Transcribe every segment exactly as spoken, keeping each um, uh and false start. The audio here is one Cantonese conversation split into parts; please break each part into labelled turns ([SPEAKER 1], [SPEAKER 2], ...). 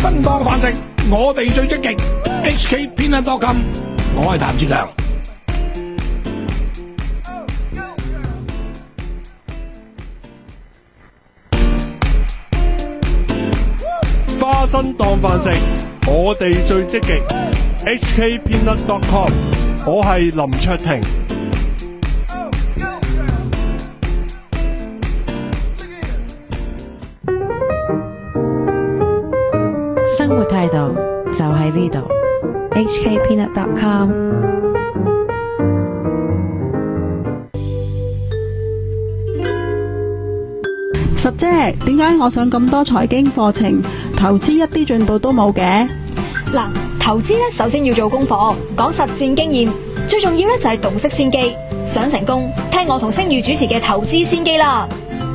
[SPEAKER 1] 生當飯食，我哋最積極。H K Peanut dot com， 我係譚志強。
[SPEAKER 2] 花生當飯食，我哋最積極。H K Peanut dot com， 我係林卓廷。
[SPEAKER 3] 生活態度就喺呢度。H K Peanut dot com。
[SPEAKER 4] 十姐，點解我上咁多財經課程，投資一啲進步都冇嘅？
[SPEAKER 5] 嗱，投資咧首先要做功課，講實戰經驗，最重要咧就係洞悉先機。想成功，聽我同星宇主持嘅投資先機啦。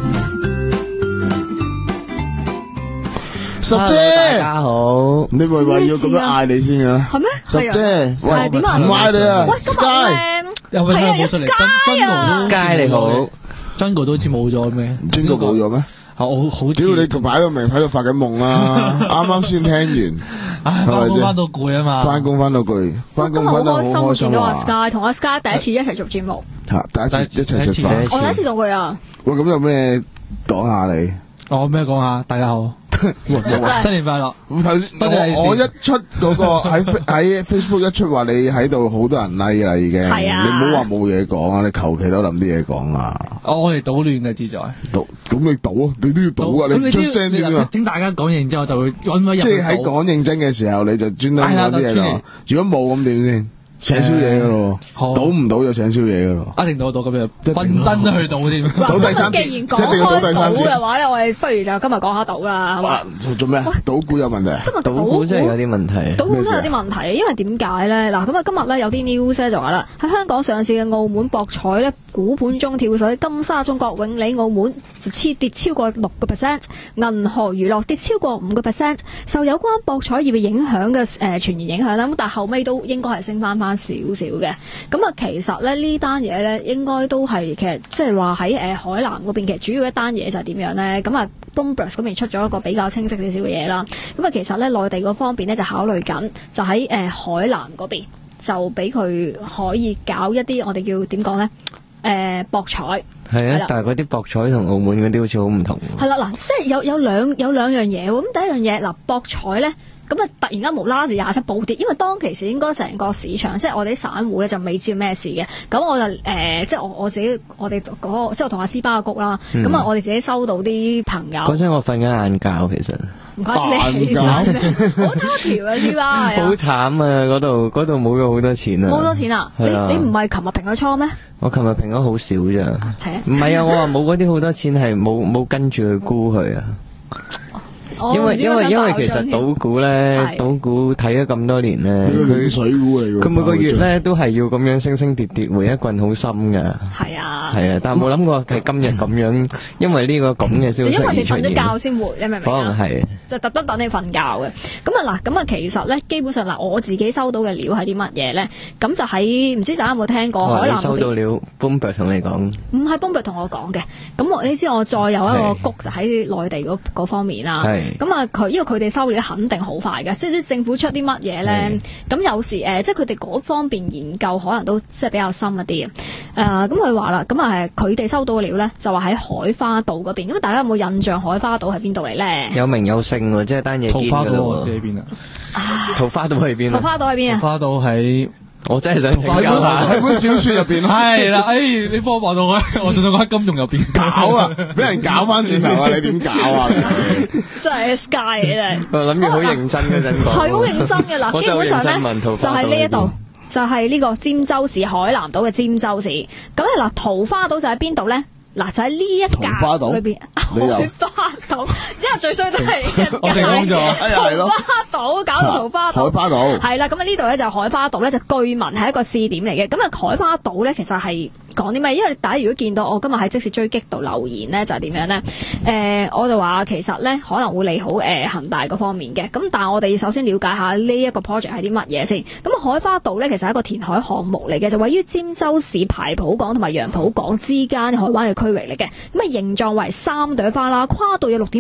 [SPEAKER 6] 十姐，大家好，你咪話要咁樣嗌你先嘅？
[SPEAKER 5] 係咩？
[SPEAKER 6] 十姐，喂，
[SPEAKER 5] 點啊？
[SPEAKER 6] 唔嗌你啊！
[SPEAKER 5] 喂，今日咧，
[SPEAKER 7] 有冇冇出嚟？真真
[SPEAKER 5] 啊
[SPEAKER 6] Sky 你好，
[SPEAKER 7] 真個都好似冇咗咩？
[SPEAKER 6] 真個冇咗咩？
[SPEAKER 7] 我好，
[SPEAKER 6] 只要你擺到明喺度發緊夢啦，啱啱先聽完，
[SPEAKER 7] 翻工翻到攰啊嘛，
[SPEAKER 6] 翻工翻到攰，翻工翻到好開心
[SPEAKER 5] 見到阿 Sky， 同阿 Sky 第一次一齊做節目，
[SPEAKER 6] 吓，第一次一齊食飯，
[SPEAKER 5] 我第一次同佢啊。
[SPEAKER 6] 喂，咁有咩講下你？
[SPEAKER 7] 我咩講下？大家好。新年快樂！
[SPEAKER 6] 頭先我我一出嗰個喺喺 Facebook 一出話你喺度好多人 like 啦，已經。係啊。你唔好話冇嘢講啊！你求其都諗啲嘢講啊！
[SPEAKER 7] 我哋搗亂嘅自在。
[SPEAKER 6] 搗咁你賭啊！你都要賭啊！你唔出聲點啊？
[SPEAKER 7] 整大家講認真，我就會揾個人。
[SPEAKER 6] 即係喺講認真嘅時候，你就專登講啲嘢咯。如果冇咁點先？請宵夜噶咯，賭唔到就請宵夜噶咯，
[SPEAKER 7] 一定賭到咁樣，瞓身都去賭添。
[SPEAKER 6] 賭第三，
[SPEAKER 5] 既然講開賭嘅話咧，我哋不如就今日講下賭啦，係嘛？
[SPEAKER 6] 做咩？賭股有問題？
[SPEAKER 5] 今日
[SPEAKER 8] 賭股真係有啲問題。
[SPEAKER 5] 賭股真係有啲問題，因為點解咧？嗱，咁啊，今日咧有啲 news 咧就話啦，喺香港上市嘅澳門博彩咧，股盤中跳水，金沙中國永利澳門就超跌超過六個 percent， 銀河娛樂跌超過五個 percent， 受有關博彩業嘅影響嘅誒傳言影響啦，咁但係後尾都應該係升翻翻少少嘅。咁啊，其實咧呢單嘢咧應該都係其實即係話喺誒海南嗰邊，其實主要一單嘢就係點樣咧？咁啊 Bloomberg 嗰邊出咗一個比較清晰少少嘅嘢啦。咁啊，其實咧內地嗰方面咧就考慮緊，就喺誒海南嗰邊就俾佢可以搞一啲我哋叫點講咧？誒、呃、博彩
[SPEAKER 8] 係啊，但係嗰啲博彩同澳門嗰啲好似好唔同。
[SPEAKER 5] 係啦，嗱，即係有有兩有兩樣嘢喎。咁第一樣嘢嗱，博彩咧。咁啊！突然間無啦啦就廿七暴跌，因為當其時應該成個市場，即係我哋啲散戶咧就未知咩事嘅。咁我就誒、呃，即係我我自己，我哋嗰、那個即係我同阿斯巴谷啦。咁啊、嗯，我哋自己收到啲朋友。
[SPEAKER 8] 嗰陣我瞓緊晏覺，其實
[SPEAKER 5] 唔怪之你起身，好他條啊，斯巴係啊。
[SPEAKER 8] 好慘啊！嗰度嗰度冇咗好多錢啊！
[SPEAKER 5] 冇多錢啊！你你唔係琴日平咗倉咩？
[SPEAKER 8] 我琴日平咗好少咋。唔係啊！我話冇嗰啲好多錢係冇冇跟住去沽佢啊。因為因為因為其實賭股咧，賭股睇咗咁多年咧，
[SPEAKER 6] 佢水股嚟嘅，
[SPEAKER 8] 佢每個月咧都係要咁樣升升跌跌，回一棍好深噶。
[SPEAKER 5] 係啊，
[SPEAKER 8] 係啊，但係冇諗過係今日咁樣，因為呢個咁嘅消息而出現。
[SPEAKER 5] 因為你瞓咗覺先回，你明唔明啊？
[SPEAKER 8] 可能係，
[SPEAKER 5] 就特登等你瞓覺嘅。咁啊嗱，咁啊其實咧，基本上嗱，我自己收到嘅料係啲乜嘢咧？咁就喺唔知大家有冇聽過海南嗰邊？
[SPEAKER 8] 你收到料 Bloomberg 同你講？
[SPEAKER 5] 唔係 Bloomberg 同我講嘅。咁我你知我再有一個谷就喺內地嗰嗰方面啦。咁啊佢因為佢哋收料肯定好快嘅，即係政府出啲乜嘢咧，咁有時誒、呃，即係佢哋嗰方面研究可能都即係比較深一啲嘅。誒、呃，咁佢話啦，咁啊係佢哋收到嘅料咧，就話喺海花島嗰邊。咁大家有冇印象海花島喺邊度嚟咧？
[SPEAKER 8] 有名有姓喎，即係單嘢見㗎咯喎。
[SPEAKER 7] 喺邊啊？
[SPEAKER 8] 桃花島喺邊啊？
[SPEAKER 5] 桃花島喺邊啊？
[SPEAKER 7] 桃花島喺。
[SPEAKER 8] 我真係想請教下
[SPEAKER 6] 喺本小說入邊咯，
[SPEAKER 7] 係啦，誒，你幫我話到我，我仲想講喺金融入邊
[SPEAKER 6] 搞啊，俾人搞翻轉頭啊，你點搞啊？
[SPEAKER 5] 真係 Sky 嘅，
[SPEAKER 8] 我諗住好認真嗰陣講，
[SPEAKER 5] 係好認真嘅嗱，基本上咧就係呢一度，就係呢個尖洲市海南島嘅尖洲市。咁咧嗱，桃花島就喺邊度咧？嗱，就喺呢一格裏邊，桃花島，因為最衰都係
[SPEAKER 7] 我成功咗，
[SPEAKER 5] 桃花島搞到桃花島，
[SPEAKER 6] 海花島
[SPEAKER 5] 係啦，咁啊呢度咧就海花島咧就據聞係一個試點嚟嘅，咁啊海花島咧其實係講啲咩？因為大家如果見到我今日喺即時追擊度留言咧，就係點樣咧？誒，我就話其實咧可能會利好誒恒大嗰方面嘅，咁但係我哋首先了解下呢一個 project 係啲乜嘢先。咁海花島咧其實係一個填海項目嚟嘅，就位於尖洲市排浦港同埋楊浦港之間海灣嘅區域嚟嘅，咁啊形狀為三朵花啦，跨度有六點八嘅公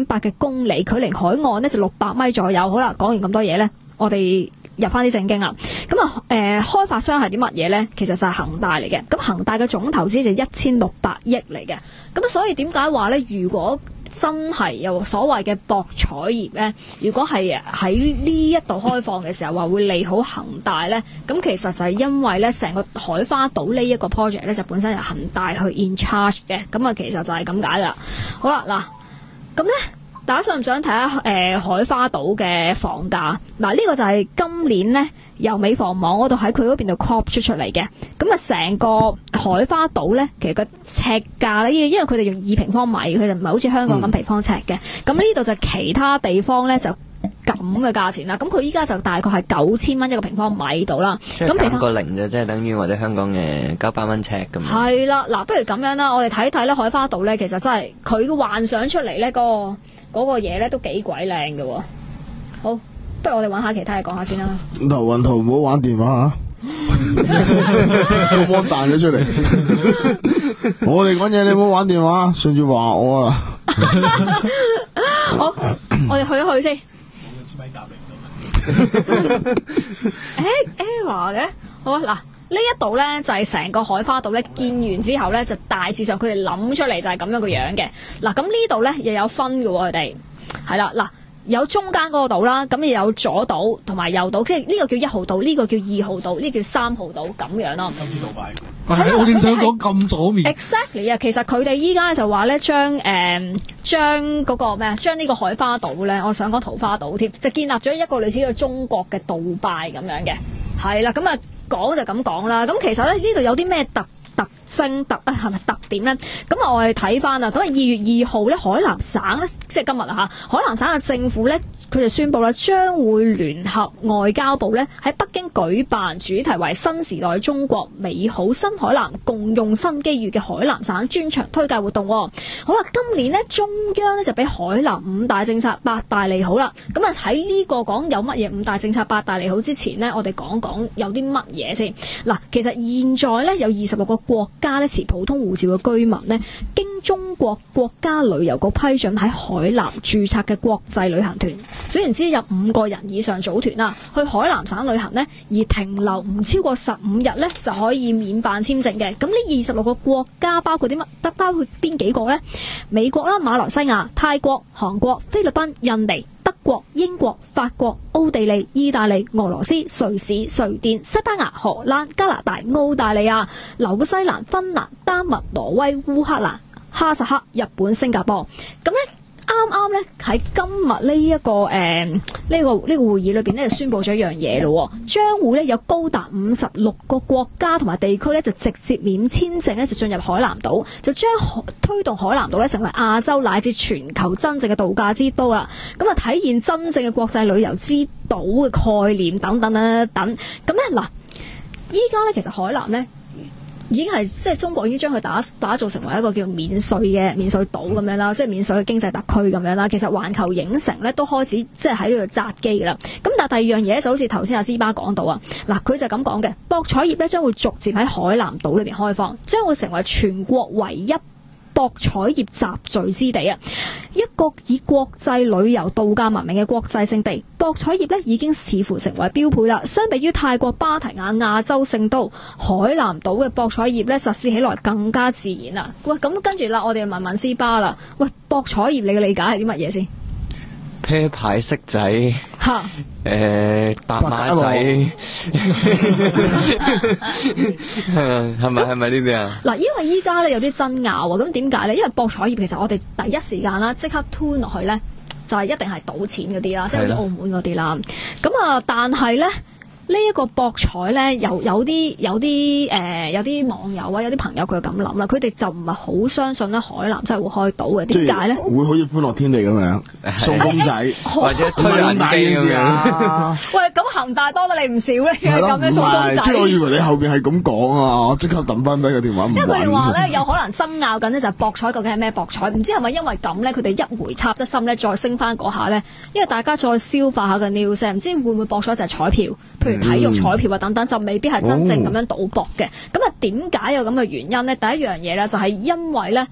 [SPEAKER 5] 公里，距離海岸呢就六百米左右。好啦，講完咁多嘢呢，我哋入翻啲正經啦。咁啊，誒，開發商係啲乜嘢呢？其實就係恒大嚟嘅。咁恒大嘅總投資就一千六百億嚟嘅。咁所以點解話呢？如果真係有所謂嘅博彩業呢，如果係喺呢一度開放嘅時候話會利好恒大呢，咁其實就係因為呢成個海花島呢一個 project 呢，就本身由恒大去 in charge 嘅，咁啊其實就係咁解啦。好啦，嗱，咁呢大家想唔想睇下誒海花島嘅房價？嗱，呢個就係今年呢由美房網嗰度喺佢嗰邊度 crop 出出嚟嘅。咁啊，成個海花島呢，其實個尺價呢，因為佢哋用二平方米，佢就唔係好似香港咁平方尺嘅。咁呢度就其他地方呢，就咁嘅價錢啦。咁佢依家就大概係九千蚊一個平方米度啦。咁
[SPEAKER 8] 減個零就即係等於我哋香港嘅九百蚊尺咁。係
[SPEAKER 5] 啦，嗱，不如咁樣啦，我哋睇睇咧海花島呢，其實真係佢嘅幻想出嚟呢，嗰個嗰個嘢呢，都幾鬼靚嘅。好。不如我哋揾下其他嘢講下先啦。
[SPEAKER 6] 頭暈圖唔好玩電話嚇，個芒彈咗出嚟。我哋講嘢你唔好玩電話，順住話我啦。
[SPEAKER 5] 好，我哋去一去先。
[SPEAKER 1] 冇支咪答你唔到。
[SPEAKER 5] 誒 Eva 嘅，好啊嗱，呢一度咧就係成個海花島咧建完之後咧，就大致上佢哋諗出嚟就係咁樣個樣嘅。嗱，咁呢度咧又有分嘅喎，佢哋係啦嗱。有中間嗰個島啦，咁又有左島同埋右島，即係呢個叫一號島，呢、這個叫二號島，呢、這個叫三號島咁樣咯。
[SPEAKER 1] 金字島牌，
[SPEAKER 7] 係我正想講咁左面。
[SPEAKER 5] Exactly 啊，其實佢哋依家就話咧，將誒將嗰個咩啊，將呢個海花島咧，我想講桃花島添，就建立咗一個類似呢個中國嘅杜拜咁樣嘅，係啦，咁啊講就咁講啦。咁其實咧呢度有啲咩特特徵特啊，係咪特點咧？咁啊，我哋睇翻啦。咁啊，二月二號咧，海南省咧，即係今日啊嚇，海南省嘅政府咧，佢就宣布啦，將會聯合外交部咧喺北京舉辦主題為新時代中國美好新海南共用新機遇嘅海南省專場推介活動。好啦，今年呢，中央咧就俾海南五大政策八大利好啦。咁啊喺呢個講有乜嘢五大政策八大利好之前呢，我哋講講有啲乜嘢先。嗱，其實現在咧有二十六個國家咧持普通護照嘅居民呢，經中國國家旅遊局批准喺海南註冊嘅國際旅行團，總言之有五個人以上組團啦，去海南省旅行呢，而停留唔超過十五日呢，就可以免辦簽證嘅。咁呢二十六個國家包括啲乜？得包括邊幾個呢？美國啦、馬來西亞、泰國、韓國、菲律賓、印尼、德國、英國、法國、奧地利、意大利、俄羅斯、瑞士、瑞典、西班牙、荷蘭、加拿大、澳大利亞、紐西蘭、芬蘭、丹麥、挪威、烏克蘭、哈薩克、日本、新加坡。咁咧啱啱咧喺今日呢一個誒呢、這個呢、這個會議裏邊咧就宣布咗一樣嘢咯，將會咧有高達五十六個國家同埋地區咧就直接免簽證咧就進入海南島，就將推動海南島咧成為亞洲乃至全球真正嘅度假之都啦。咁啊體現真正嘅國際旅遊之島嘅概念等等啦等。咁咧嗱，依家咧其實海南咧已經係即係中國已經將佢打打造成為一個叫免稅嘅免稅島咁樣啦，即係免稅嘅經濟特區咁樣啦。其實環球影城咧都開始即係喺呢度紮基噶啦。咁但係第二樣嘢就好似頭先阿斯巴講到啊，嗱佢就咁講嘅，博彩業咧將會逐漸喺海南島裏邊開放，將會成為全國唯一博彩業集聚之地啊！一個以國際旅遊度假聞名嘅國際勝地，博彩業咧已經似乎成為標配啦。相比於泰國芭提雅亞洲聖都，海南島嘅博彩業咧實施起來更加自然啦。喂，咁跟住啦，我哋問問斯巴啦。喂，博彩業你嘅理解係啲乜嘢先？
[SPEAKER 8] 啤牌骰仔，
[SPEAKER 5] 吓，
[SPEAKER 8] 誒，搭馬仔，係咪係咪呢啲啊？
[SPEAKER 5] 嗱，因為依家咧有啲爭拗啊，咁點解咧？因為博彩業其實我哋第一時間啦，即刻 turn 落去咧，就係一定係賭錢嗰啲啦，即係好似澳門嗰啲啦。咁啊，但係咧。呢、這、一個博彩咧，有有啲有啲誒、呃，有啲網友啊，有啲朋友佢咁諗啦，佢哋就唔係好相信咧海南真係會開賭嘅，點解咧？
[SPEAKER 6] 會好似歡樂天地咁樣送公仔，或者推人機咁樣。喂，
[SPEAKER 5] 咁恒大多得你唔少咧，咁樣送公仔。
[SPEAKER 6] 即係我以為你後邊係咁講啊，我即刻抌翻低個電話。因為
[SPEAKER 5] 佢哋話咧，有可能爭拗緊呢，就係博彩究竟係咩博彩？唔知係咪因為咁咧，佢哋一回插得深咧，再升翻嗰下咧，因為大家再消化下個 news，唔知會唔會博彩就係彩票，譬如體育彩票啊等等，就未必係真正咁樣賭博嘅。咁啊，點解有咁嘅原因呢？第一樣嘢咧，就係因為咧，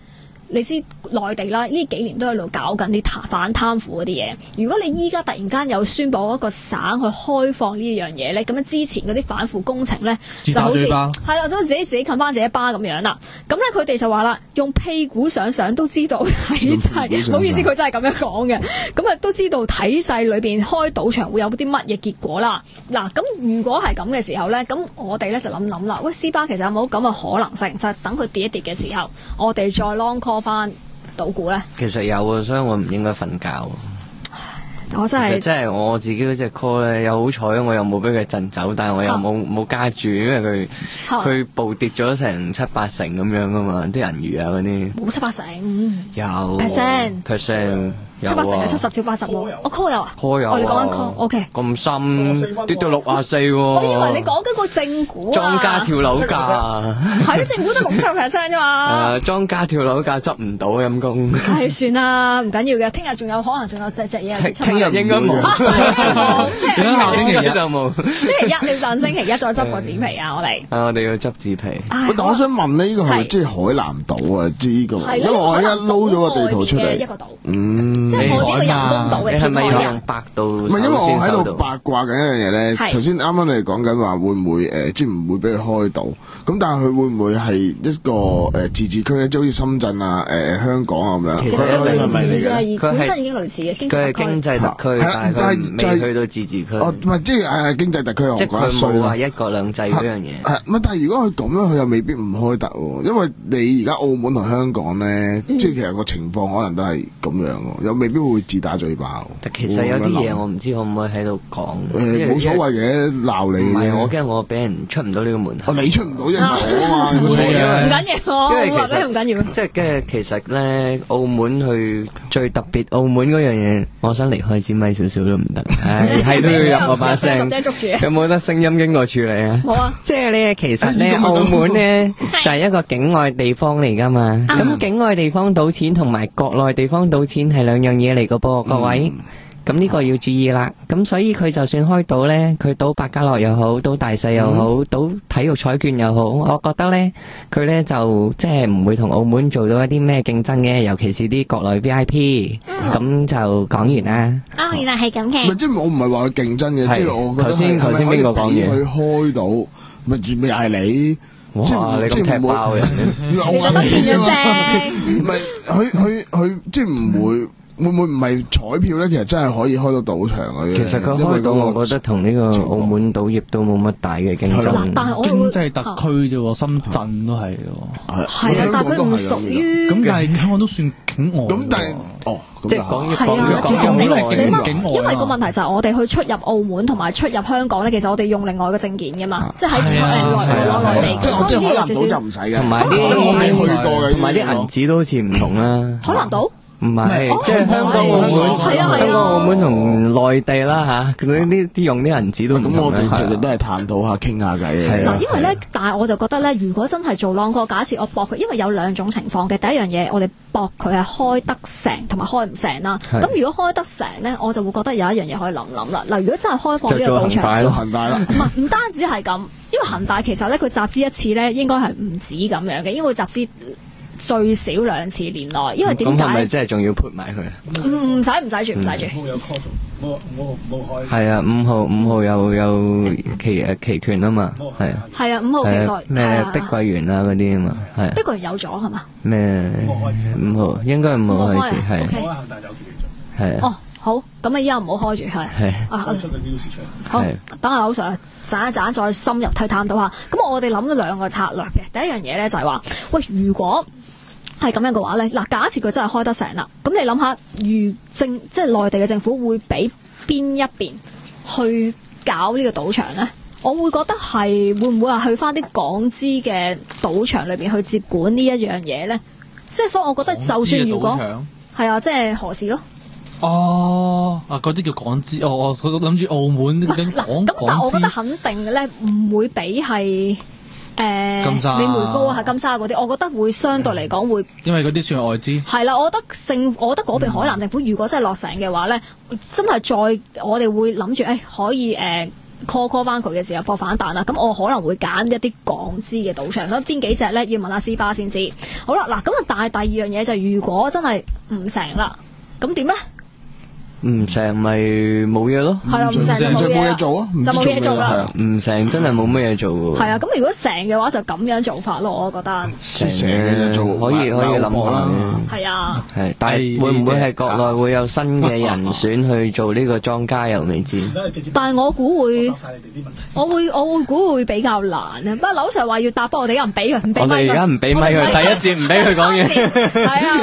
[SPEAKER 5] 你知內地啦，呢幾年都喺度搞緊啲反貪腐嗰啲嘢。如果你依家突然間有宣佈一個省去開放呢樣嘢咧，咁樣之前嗰啲反腐工程咧就好似係啦，就自己自己冚翻自己一巴咁樣啦。咁咧佢哋就話啦，用屁股想想都知道體制，唔好意思，佢真係咁樣講嘅。咁啊都知道體制裏邊開賭場會有啲乜嘢結果啦。嗱，咁如果係咁嘅時候咧，咁我哋咧就諗諗啦，喂，斯巴其實有冇咁嘅可能性，就係等佢跌一跌嘅時候，我哋再 long call 翻賭股咧？其實有啊，所以我唔應該瞓覺。我真係，即係我自己嗰隻 call 咧，又好彩，我又冇俾佢震走，但係我又冇冇加注，因為佢佢暴跌咗成七八成咁樣噶嘛，啲人魚啊嗰啲。冇七八成，有 percent percent。七八成係七十至八十喎，我 call 有啊 ，call 有，我哋講緊 call，OK。咁深跌到六啊四喎。我以為你講緊個正股啊。莊家跳樓價。係，正股都六七個 percent 啫嘛。誒，莊家跳樓價執唔到陰公。係算啦，唔緊要嘅，聽日仲有可能仲有隻隻嘢。聽日應該冇。係下星期一就冇。星期一你上星期一再執個紙皮啊，我哋。啊，我哋要執紙皮。
[SPEAKER 6] 但我想問咧，呢個係咪即係海南島啊？即係呢個，因為我而家撈咗個地圖出嚟。一個島。嗯。即係我呢個人工島嘅，你係咪要用百度？唔係，因為我喺度八卦緊一樣嘢咧。頭先啱啱你哋講緊話會唔會誒，即係唔會俾佢開島？咁但係佢會唔會係一個誒自治區咧？即係好似深圳啊、誒香港啊咁樣。其實類似嘅，本身已經類似嘅。佢係經濟特區，但係未去到自治區。哦，唔係，即係誒經濟特區。即係佢冇話一國兩制嗰樣嘢。係，唔係？但係如果佢咁樣，佢又未必唔開得喎。因為你而家澳門同香港咧，即係其實個情況可能都係咁樣喎，又未必會自打嘴巴。其實有啲嘢我唔知可唔可以喺度講。誒，冇所謂嘅，鬧你。唔係，我驚我俾人出唔到呢個門口。你出唔到啫，我啊嘛，唔緊要，因為其實唔緊要。即係跟住其實咧，澳門去最特別，澳門嗰樣嘢，我想離開支咪少少都唔得。係係都要入我把聲。有冇得聲音經過處理啊？冇啊。即係咧，其實咧，澳門咧就係一個境外地方嚟噶嘛。咁境外地方賭錢同埋國內地方賭錢係兩樣嘢嚟噶噃，各位。咁呢個要注意啦。咁所以佢就算開賭呢，佢賭百家樂又好，賭大細又好，賭體育彩券又好，我覺得呢，佢呢就即係唔會同澳門做到一啲咩競爭嘅，尤其是啲國內 V I P。咁就講完啦。啊，原來係咁嘅。即係我唔係話佢競爭嘅，即係我覺得頭先頭先邊個講嘢？佢開賭咪咪又係你。哇！你咁踢爆人，你覺得變咗聲？唔係，佢佢佢即係唔會。會唔會唔係彩票咧？其實真係可以開到賭場嘅。其實佢開到，我覺得同呢個澳門賭業都冇乜大嘅競爭。但係我經濟特區啫喎，深圳都係喎。係啊，但係佢唔屬於。咁但係香港都算境外。咁但係哦，即係講講講境外境外。因為個問題就係我哋去出入澳門同埋出入香港咧，其實我哋用另外嘅證件㗎嘛，即係喺內內內地。所以呢個少少就唔使嘅。同埋啲同埋啲銀紙都好似唔同啦。海南島。唔係，即係香港、澳門，香港、澳門同內地啦吓，佢呢啲用啲銀紙都咁，我哋其實都係探討下、傾下偈嘅。嗱，因為咧，但係我就覺得咧，如果真係做 long call，假設我搏佢，因為有兩種情況嘅。第一樣嘢，我哋搏佢係開得成同埋開唔成啦。咁如果開得成咧，我就會覺得有一樣嘢可以諗諗啦。嗱，如果真係開放呢個賭場，就恒大啦。唔係，唔單止係咁，因為恒大其實咧，佢集資一次咧，應該係唔止咁樣嘅，應該會集資最少兩次年內，因為點解？咁係咪即係仲要撥埋佢？唔唔使唔使住唔使住。五號有 call 做，冇冇冇開。係啊，五號五號有有期誒期權啊嘛，係啊。係啊，五號期內咩碧桂園啊嗰啲啊嘛，係。碧桂園有咗係嘛？咩？五號應該五號開始係。我喺恒大有期權做。係啊。哦，好，咁啊，依家唔好開住係。係。啊，出個標市場。好，等阿劉 Sir 斬一斬，再深入去探討下。咁我哋諗咗兩個策略嘅，第一樣嘢咧就係話，喂，如果係咁樣嘅話咧，嗱，假設佢真係開得成啦，咁你諗下，如政即係內地嘅政府會俾邊一邊去搞呢個賭場咧？我會覺得係會唔會話去翻啲港資嘅賭場裏邊去接管呢一樣嘢咧？即係所以，我覺得就算如果係啊，即係何時咯？哦，啊，嗰啲叫港資，哦，我諗住澳門嗰啲港港資。咁但係我覺得肯定嘅咧，唔會俾係。誒，美梅高啊，金沙嗰啲，我覺得會相對嚟講會，因為嗰啲算係外資。係啦，我覺得政，我覺得嗰邊海南政府如果真係落成嘅話咧，真係再我哋會諗住誒可以誒
[SPEAKER 5] call call 翻佢嘅時候博反彈啦。咁我可能會揀一啲港資嘅賭場，咁邊幾隻咧？要問阿斯巴先知。好啦，嗱咁啊，但係第二樣嘢就係如果真係唔成啦，咁點咧？唔
[SPEAKER 8] 成咪冇嘢咯，
[SPEAKER 5] 係啦，唔成就冇嘢
[SPEAKER 6] 做啊，
[SPEAKER 5] 就冇嘢做啦。
[SPEAKER 8] 唔成真係冇乜嘢做嘅。
[SPEAKER 5] 係啊，咁如果成嘅話就咁樣做法咯，我覺得。
[SPEAKER 6] 成嘅做
[SPEAKER 8] 可以可以諗下啦。
[SPEAKER 5] 係啊。
[SPEAKER 8] 係，但係會唔會係國內會有新嘅人選去做呢個莊家又未知。
[SPEAKER 5] 但係我估會，我會我會估會比較難啊。不過劉 Sir 話要答，不過我哋又唔俾佢，唔俾咪佢。
[SPEAKER 8] 我哋而家唔俾咪佢，第一節唔俾佢講嘢。
[SPEAKER 5] 係啊，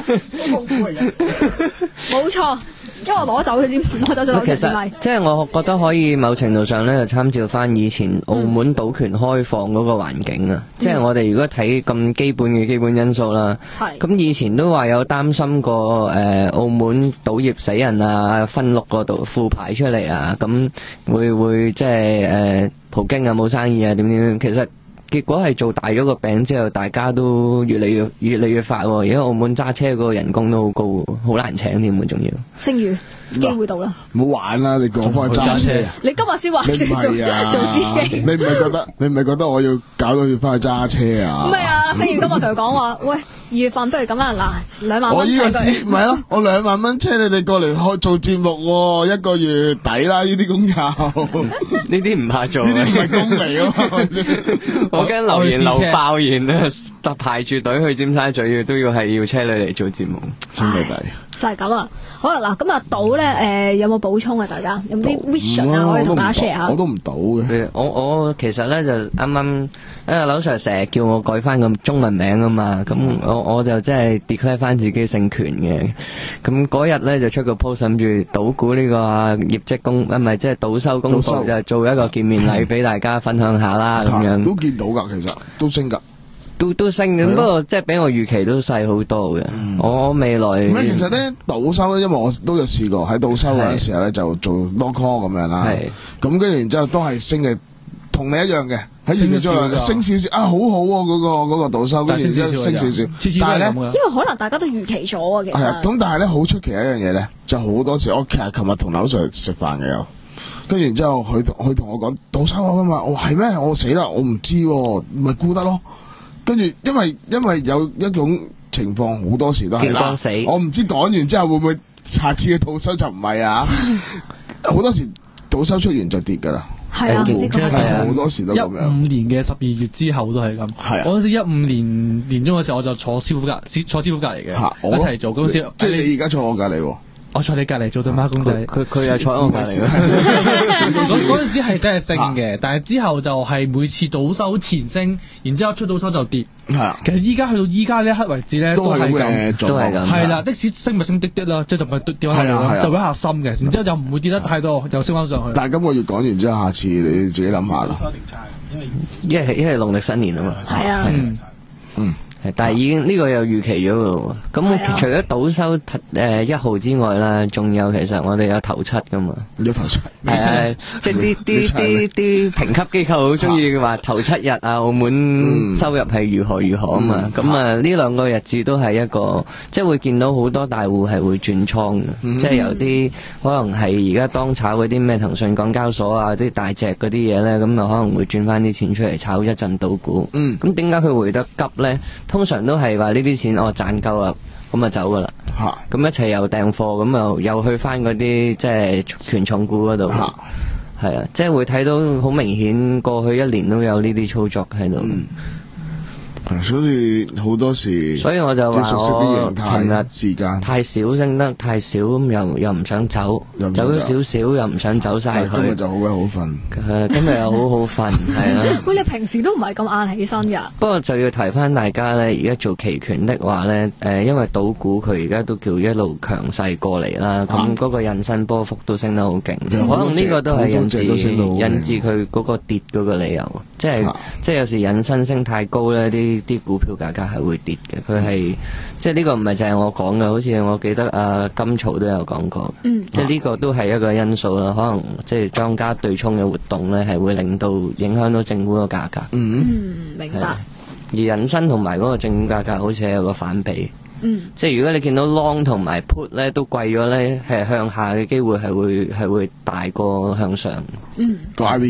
[SPEAKER 5] 冇錯。因為我攞走佢先，攞走咗兩隻咪。
[SPEAKER 8] 即係我覺得可以某程度上咧，就參照翻以前澳門賭權開放嗰個環境啊。嗯、即係我哋如果睇咁基本嘅基本因素啦，咁、嗯、以前都話有擔心過誒、呃、澳門賭業死人啊，分六個賭副牌出嚟啊，咁會會即係誒葡京啊冇生意啊點點點，其實。結果係做大咗個餅之後，大家都越嚟越越嚟越發喎。而家澳門揸車嗰個人工都好高，好難請添喎，仲要。
[SPEAKER 5] 聲譽機會到啦。
[SPEAKER 6] 唔好玩啦！你講翻揸車，
[SPEAKER 5] 你今日先話做做司機。
[SPEAKER 6] 你唔係覺得？你唔係覺得我要搞到要翻去揸車啊？
[SPEAKER 5] 唔係啊！聲譽今日同佢講話，喂，二月份不如咁啦，嗱，兩萬蚊。
[SPEAKER 6] 我呢個司唔係咯，我兩萬蚊車你哋過嚟開做節目喎，一個月抵啦！呢啲工作，
[SPEAKER 8] 呢啲唔怕做，
[SPEAKER 6] 呢啲唔係工嚟啊嘛。
[SPEAKER 8] 我驚留言漏爆言啊！特排住隊去尖沙咀嘅都要係要車你嚟做節目，真係抵。
[SPEAKER 5] 就係咁啊！好啦，嗱咁啊，賭咧誒有冇補充啊？大家有冇啲 vision 啊？可以同大家 share 下。
[SPEAKER 6] 我都唔賭嘅。
[SPEAKER 8] 我我其實咧就啱啱，因為劉 Sir 成日叫我改翻個中文名啊嘛，咁我我就真係 declare 翻自己姓權嘅。咁嗰日咧就出個 post 諗住賭股呢個業績公，唔係即係賭收公佈，就做一個見面禮俾大家分享下啦咁樣。
[SPEAKER 6] 都見到㗎，其實都升㗎。
[SPEAKER 8] 都都升嘅，不過即係比我預期都細好多嘅。嗯、我未來
[SPEAKER 6] 唔係，其實咧賭收咧，因為我都有試過喺賭收嗰陣時候咧，就做 lock call 咁樣啦。咁跟住然之後都係升嘅，同你一樣嘅喺預期中升少少啊，好好喎嗰個嗰個賭收，跟住然之後升少少。但係咧，
[SPEAKER 5] 因為可能大家都預期咗啊，其實係
[SPEAKER 6] 咁，但係咧好出奇一樣嘢咧，就好多時我其實琴日同劉 Sir 食飯嘅有，跟住然之後佢佢同我講賭收啊嘛，我話係咩？我死啦，我唔知喎，咪估得咯。跟住，因為因為有一種情況，好多時都係啦。我唔知講完之後會唔會下次嘅賭收就唔係啊？好多時賭收出完就跌㗎啦。
[SPEAKER 5] 係啊，
[SPEAKER 6] 好多時都咁樣。
[SPEAKER 7] 一五年嘅十二月之後都係咁。係啊，我嗰時一五年年中嘅時候，我就坐師傅隔坐師傅隔離嘅，一齊做嗰時。
[SPEAKER 6] 即係你而家坐我隔離喎。
[SPEAKER 7] 我坐你隔離做對孖公仔，
[SPEAKER 8] 佢佢又坐喺我隔離。
[SPEAKER 7] 嗰嗰陣時係真係升嘅，但係之後就係每次賭收前升，然之後出賭收就跌。係其實依家去到依家呢一刻為止咧，都係咁，
[SPEAKER 8] 都係咁。
[SPEAKER 7] 係啦，即使升咪升啲啲啦，即係就咪跌翻落嚟，就會一下深嘅，然之後就唔會跌得太多，又升翻上去。
[SPEAKER 6] 但係今個月講完之後，下次你自己諗下啦。
[SPEAKER 8] 因為因為農曆新年啊嘛。
[SPEAKER 5] 係啊。
[SPEAKER 6] 嗯。
[SPEAKER 8] 但係已經呢個有預期咗咯喎，咁除咗賭收誒一號之外啦，仲有其實我哋有頭七噶嘛，
[SPEAKER 6] 有頭七，
[SPEAKER 8] 係即係啲啲啲啲評級機構好中意話頭七日啊，澳門收入係如何如何啊嘛，咁啊呢兩個日子都係一個即係會見到好多大戶係會轉倉嘅，即係有啲可能係而家當炒嗰啲咩騰訊、港交所啊啲大隻嗰啲嘢咧，咁就可能會轉翻啲錢出嚟炒一陣賭股，咁點解佢回得急咧？通常都係話呢啲錢我賺夠啦，咁啊走噶啦，咁一齊又訂貨，咁又又去翻嗰啲即係權重股嗰度，係啊，即係會睇到好明顯，過去一年都有呢啲操作喺度。嗯
[SPEAKER 6] 所以好多時，
[SPEAKER 8] 所以我就話我尋日
[SPEAKER 6] 時間
[SPEAKER 8] 太少升得太少，咁又又唔想走，走咗少少又唔想走晒佢。
[SPEAKER 6] 今日就好鬼好瞓，
[SPEAKER 8] 今日又好好瞓，係啦。
[SPEAKER 5] 喂，你平時都唔係咁晏起身噶？
[SPEAKER 8] 不過就要提翻大家咧，而家做期權的話咧，誒，因為賭股佢而家都叫一路強勢過嚟啦，咁嗰個引伸波幅都升得好勁，可能呢個都係引致引致佢嗰個跌嗰個理由，即係即係有時引伸升太高咧啲。啲股票價格係會跌嘅，佢係即係呢個唔係淨係我講嘅，好似我記得啊金曹都有講過，嗯、即係呢個都係一個因素啦。可能即係莊家對沖嘅活動咧，係會令到影響到政府個價格。
[SPEAKER 5] 嗯，明白。
[SPEAKER 8] 而引申同埋嗰個政府價格好似係有個反比。嗯，即係如果你見到 long 同埋 put 咧都貴咗咧，係向下嘅機會係會係會大過向上。嗯，
[SPEAKER 6] 個 I V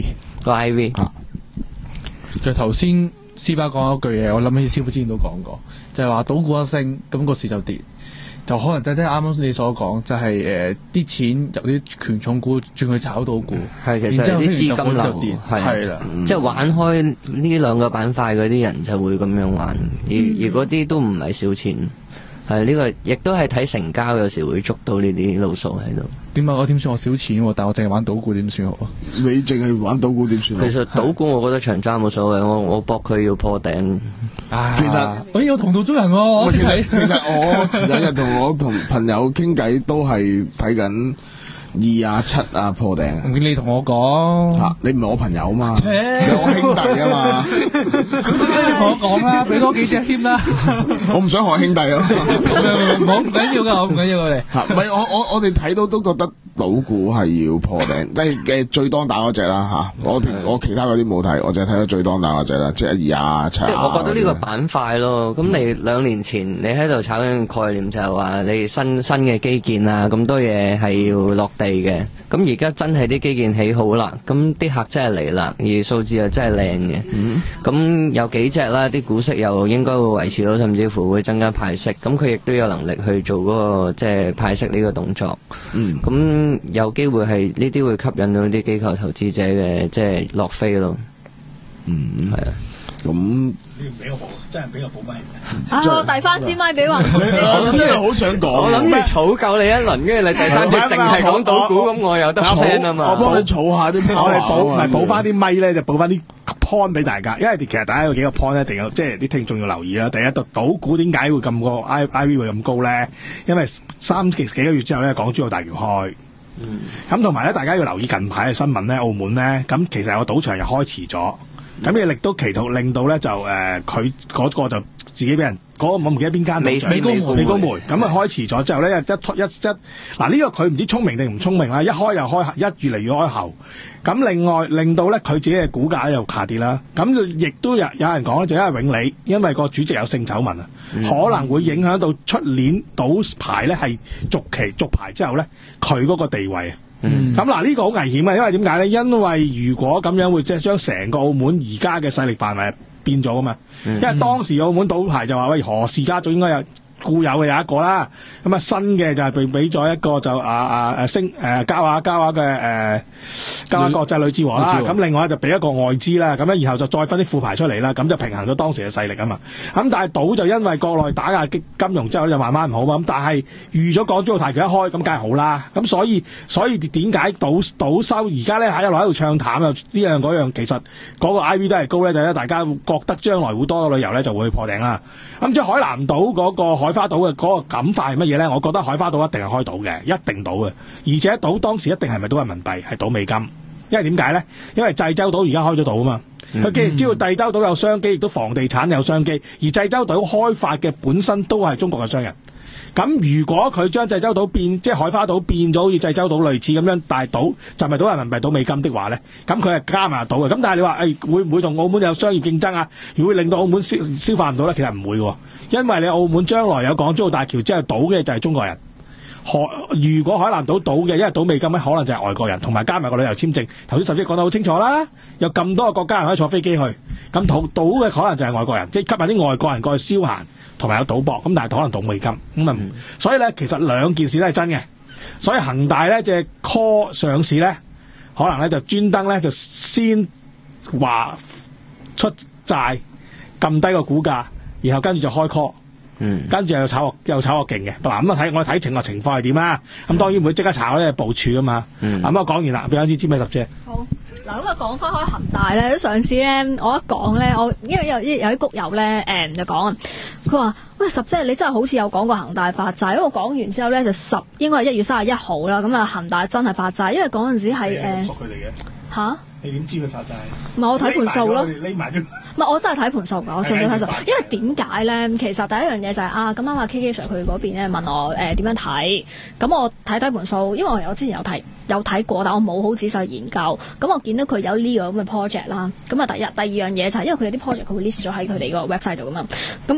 [SPEAKER 8] 個 I V。
[SPEAKER 7] 就頭先斯巴講一句嘢，我諗起師傅之前都講過，就係話賭股一升，咁個市就跌。就可能就係啱啱你所講，就係誒啲錢由啲權重股轉去炒賭股，
[SPEAKER 8] 係其實啲資金流係啦，即係玩開呢兩個板塊嗰啲人就會咁樣玩，而而嗰啲都唔係少錢，係呢個亦都係睇成交，有時會捉到呢啲路數喺度。
[SPEAKER 7] 點解我點算我少錢喎？但係我淨係玩賭股點算好啊？
[SPEAKER 6] 你淨係玩賭股點算？
[SPEAKER 8] 其實賭股我覺得長揸冇所謂，我我搏佢要破頂。
[SPEAKER 7] 啊、
[SPEAKER 6] 其實
[SPEAKER 7] 我有同道中人喎。
[SPEAKER 6] 其實其實我前兩日同我同朋友傾偈都係睇緊二啊七啊破頂啊。
[SPEAKER 7] 你同我講
[SPEAKER 6] 吓，你唔係我朋友嘛？你係我兄弟啊嘛？
[SPEAKER 7] 你同我講啦，俾多幾隻添啦。
[SPEAKER 6] 我唔想學兄弟啊。
[SPEAKER 7] 我唔緊要噶，我唔緊要我哋。
[SPEAKER 6] 吓，唔係我我我哋睇到都覺得賭股係要破頂，即係嘅最當打嗰隻啦吓。我我其他嗰啲冇睇，我就係睇到最當打嗰隻啦，即係二啊七。
[SPEAKER 8] 即係我覺得呢個板塊咯。咁你兩年前你喺度炒緊概念就係話你新新嘅基建啊，咁多嘢係要落地嘅。咁而家真係啲基建起好啦，咁啲客真係嚟啦，而數字又真係靚嘅。咁、嗯、有幾隻啦，啲股息又應該會維持到，甚至乎會增加派息。咁佢亦都有能力去做嗰、嗰個即係、就是、派息呢個動作。咁、嗯、有機會係呢啲會吸引到啲機構投資者嘅即係落飛咯。嗯，係啊。咁
[SPEAKER 1] 你要俾我補，真係俾我補咪。
[SPEAKER 5] 啊！我遞翻支咪俾雲。
[SPEAKER 6] 我真係好想講。
[SPEAKER 8] 我諗住儲夠你一輪，跟住你第三隻淨係講賭股，咁我有得聽啊嘛。
[SPEAKER 6] 我幫你儲下啲，
[SPEAKER 1] 我哋補唔係補翻啲咪咧，就補翻啲 point 俾大家。因為其實大家有幾個 point 一定有，即係啲聽眾要留意啦。第一，賭賭股點解會咁個 I I V 會咁高咧？因為三幾幾個月之後咧，港珠澳大橋開。咁同埋咧，大家要留意近排嘅新聞咧，澳門咧，咁其實有個賭場又開遲咗。咁亦力都祈禱令到咧就誒佢嗰個就自己俾人嗰、嗰個我唔記得邊間
[SPEAKER 8] 美
[SPEAKER 1] 美高梅美高梅咁啊開遲咗之後咧一一一嗱呢個佢唔知聰明定唔聰明啦，一開又開一越嚟越開後，咁另外令到咧佢自己嘅股價又下跌啦。咁亦都有有人講咧，就因為永利因為個主席有性醜聞啊，嗯、可能會影響到出年賭牌咧係續期續牌之後咧佢嗰個地位啊。咁嗱呢個好危險啊，因為點解咧？因為如果咁樣會即係將成個澳門而家嘅勢力範圍變咗噶嘛。嗯、因為當時澳門賭牌就話喂，何氏家族應該有固有嘅有一個啦，咁啊新嘅就係被俾咗一個就啊啊誒星誒嘉華嘉華嘅誒嘉華國際呂志和啦，咁另外就俾一個外資啦，咁樣然後就再分啲副牌出嚟啦，咁就平衡咗當時嘅勢力啊嘛。咁但係賭就因為國內打壓金融之後就慢慢唔好嘛，咁但係預咗港珠澳大橋一開，咁梗係好啦。咁所以所以點解賭賭收而家咧喺一路喺度唱淡又呢樣嗰樣，其實嗰個 I V 都係高咧，就係大家覺得將來會多旅遊咧就會破頂啦。咁即係海南島嗰個海花島嘅嗰個感化係乜嘢咧？我覺得海花島一定係開賭嘅，一定賭嘅，而且賭當時一定係咪賭人民幣，係賭美金。因為點解咧？因為濟州島而家開咗賭啊嘛，佢既然知道濟州島有商機，亦都房地產有商機，而濟州島開發嘅本身都係中國嘅商人。咁如果佢將濟州島變，即係海花島變咗好似濟州島類似咁樣大賭，就咪賭人民幣賭美金的話咧，咁佢係加埋賭嘅。咁但係你話誒、哎、會唔會同澳門有商業競爭啊？會令到澳門消消化唔到咧？其實唔會嘅，因為你澳門將來有港珠澳大橋之後賭嘅就係中國人。如果海南島賭嘅，因為賭美金咧，可能就係外國人，同埋加埋個旅遊簽證。頭先甚至講得好清楚啦，有咁多個國家人可以坐飛機去，咁賭賭嘅可能就係外國人，即係吸引啲外國人過去消閒，同埋有賭博。咁但係可能賭美金咁啊，嗯、所以咧其實兩件事都係真嘅。所以恒大咧隻 call 上市咧，可能咧就專登咧就先話出債，撳低個股價，然後跟住就開 call。嗯，跟住又炒又炒我勁嘅，嗱咁啊睇我睇情個情況係點啊？咁當然唔會即刻炒咧，部署噶嘛。嗯，咁我講完啦，俾啱先知咩十啫。好，嗱咁啊講翻開恒大咧，上次咧我一講咧，我因為有有啲谷友咧誒就講啊，佢話喂十姐你真係好似有講過恒大發債，因為我講完之後咧就十應該係一月三十一號啦，咁啊恒大真係發債，因為嗰陣時係誒熟佢哋嘅吓，你點知佢發債？唔係我睇盤數咯，匿埋咗。唔係，我真係睇盤數㗎，我純粹睇數。因為點解咧？其實第一樣嘢就係、是、啊，咁啱阿 K K Sir 佢嗰邊咧問我誒點、呃、樣睇，咁我睇低盤數，因為我之前有睇有睇過，但我冇好仔細研究。咁我見到佢有呢個咁嘅 project 啦，咁啊第一第二樣嘢就係、是、因為佢有啲 project 佢會 list 咗喺佢哋個 website 度㗎嘛，咁。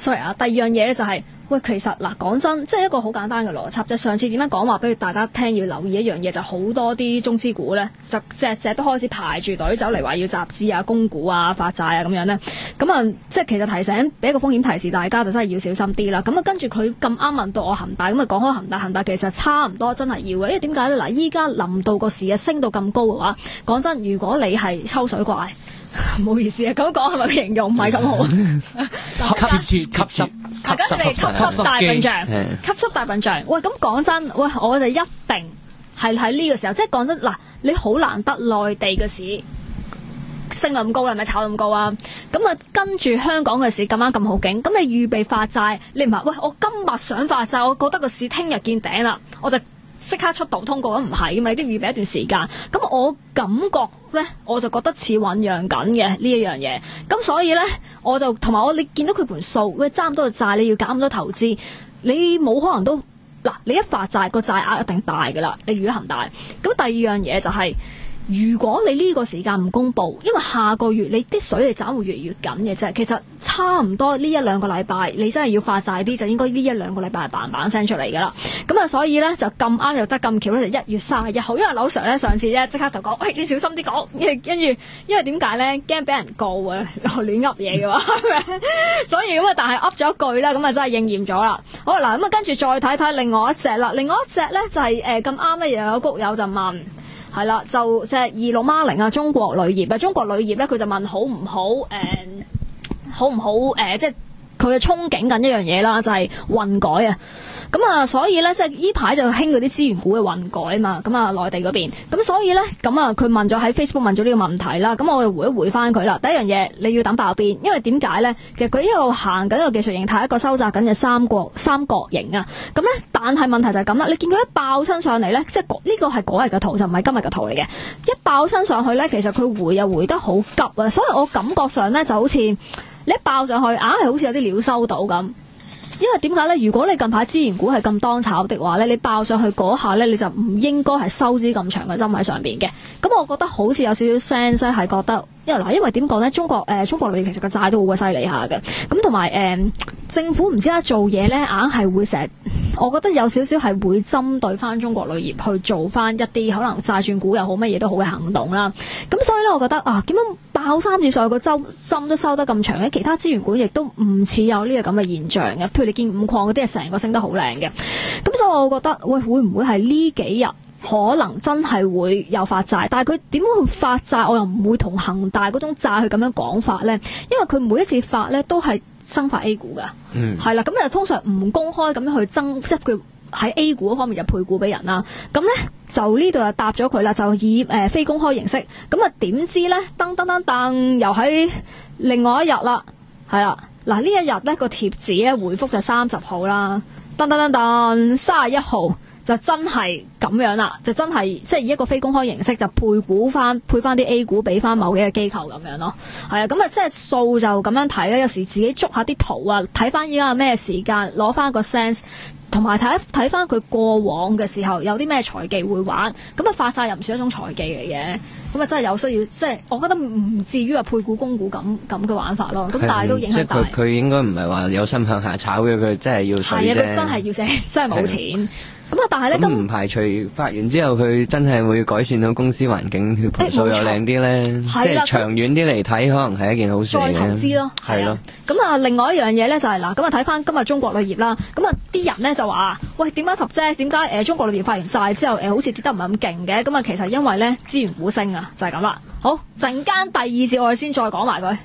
[SPEAKER 5] sorry 啊，第二樣嘢咧就係、是。喂，其實嗱，講真，即係一個好簡單嘅邏輯。就上次點樣講話俾大家聽，要留意一樣嘢，就好、是、多啲中資股咧，就隻隻都開始排住隊走嚟話要集資啊、供股啊、發債啊咁樣咧。咁啊，即係其實提醒俾一個風險提示大家，就真係要小心啲啦。咁啊，跟住佢咁啱問到我恒大，咁啊講開恒大，恒大其實差唔多真係要嘅，因為點解咧？嗱，依家臨到個市啊升到咁高嘅話，講真，如果你係抽水怪，唔好意思啊，咁講係咪形容唔係咁好？
[SPEAKER 7] 吸吸吸濕。
[SPEAKER 5] 大家哋吸濕大笨象，吸濕大笨象。喂，咁講真，喂，我哋一定係喺呢個時候，即係講真嗱，你好難得內地嘅市升咁高啦，係咪炒咁高啊？咁啊，跟住香港嘅市咁啱咁好勁，咁你預備發債，你唔係喂，我今日想發債，我覺得個市聽日見頂啦，我就即刻出道通過，咁唔係㗎嘛，你都預備一段時間。咁我感覺咧，我就覺得似醖釀緊嘅呢一樣嘢。咁所以咧，我就同埋我你見到佢盤數，喂，揸咁多嘅債，你要減咁多投資，你冇可能都嗱，你一發債個債額一定大㗎啦。你預咗恒大。咁第二樣嘢就係、是。如果你呢個時間唔公佈，因為下個月你啲水係斬會越嚟越緊嘅啫。其實差唔多呢一兩個禮拜，你真係要發債啲，就應該呢一兩個禮拜係嘭嘭聲出嚟㗎啦。咁啊，所以咧就咁啱又得咁巧咧，就一月三十一號，因為劉 Sir 咧上次咧即刻就講，喂，你小心啲講，跟住因為點解咧？驚俾人告啊，亂噏嘢嘅話，所以咁啊，但係噏咗一句啦，咁啊真係應驗咗啦。好嗱，咁啊跟住再睇睇另外一隻啦，另外一隻咧就係誒咁啱咧，又有谷友就問。係啦，就即係二六孖零啊，中國鋁業啊，中國鋁業咧，佢就問好唔好誒、呃，好唔好誒、呃，即係佢嘅憧憬緊一樣嘢啦，就係、是、混改啊。咁啊，所以咧，即係呢排就興嗰啲資源股嘅混改啊嘛。咁啊，內地嗰邊，咁所以咧，咁啊，佢問咗喺 Facebook 問咗呢個問題啦。咁我就回一回翻佢啦。第一樣嘢，你要等爆邊，因為點解咧？其實佢一路行緊一個技術形態，一個收窄緊嘅三角三角形啊。咁咧，但係問題就係咁啦。你見佢一爆親上嚟咧，即係呢個係嗰日嘅圖，就唔係今日嘅圖嚟嘅。一爆親上去咧，其實佢回又回得好急啊。所以我感覺上咧，就好似你一爆上去，硬係好似有啲料收到咁。因為點解咧？如果你近排資源股係咁當炒的話咧，你爆上去嗰下咧，你就唔應該係收支咁長嘅針喺上邊嘅。咁我覺得好似有少少 sense 係覺得，因為嗱，因為點講咧？中國誒、呃，中國裏面其實個債都好鬼犀利下嘅。咁同埋誒，政府唔知啦，做嘢咧硬係會成日，我覺得有少少係會針對翻中國鋁業去做翻一啲可能債轉股又好乜嘢都好嘅行動啦。咁所以咧，我覺得啊，點樣爆三次上去個針針都收得咁長嘅？其他資源股亦都唔似有呢個咁嘅現象嘅。譬如你見五礦嗰啲係成個升得好靚嘅。咁所以我覺得喂，會唔會係呢幾日可能真係會有發債？但係佢點樣去發債？我又唔會同恒大嗰種債去咁樣講法咧，因為佢每一次發咧都係增發 A 股噶，嗯，係啦，咁就通常唔公開咁樣去增，即係佢喺 A 股嗰方面就配股俾人啦。咁咧就呢度就答咗佢啦，就以誒、呃、非公開形式。咁啊點知咧？噔噔噔噔，又喺另外一日啦，係啦，嗱呢一日咧個貼紙咧回覆就三十號啦，噔噔噔噔，三十一號。就真係咁樣啦，就真係即係以一個非公開形式就配股翻配翻啲 A 股俾翻某幾個機構咁樣咯，係啊，咁啊即係數就咁樣睇咧，有時自己捉下啲圖啊，睇翻依家係咩時間，攞翻個 sense，同埋睇睇翻佢過往嘅時候有啲咩財技會玩，咁啊發債又唔算一種財技嚟嘅，咁啊真係有需要，即係我覺得唔至於話配股供股咁咁嘅玩法咯，咁但係都影響大。
[SPEAKER 8] 即係佢佢應該唔係話有心向下炒嘅，佢真係要水啫。係啊，佢真係要借，真係冇錢。咁啊！但係咧，咁唔排除發完之後，佢真係會改善到公司環境，佢盤數又靚啲咧。即係長遠啲嚟睇，可能係一件好事嘅。再投資咯，係咯。咁啊，另外一樣嘢咧就係、是、嗱，咁啊睇翻今日中國鋁業啦。咁啊，啲人咧就話：喂，點解十啫？點解誒中國鋁業發完債之後誒、呃、好似跌得唔係咁勁嘅？咁啊，其實因為咧資源股升啊，就係咁啦。好，陣間第二節我哋先再講埋佢。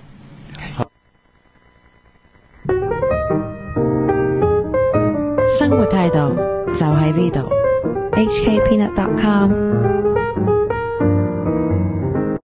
[SPEAKER 3] 生活態度就喺呢度 ，H K Peanut dot com。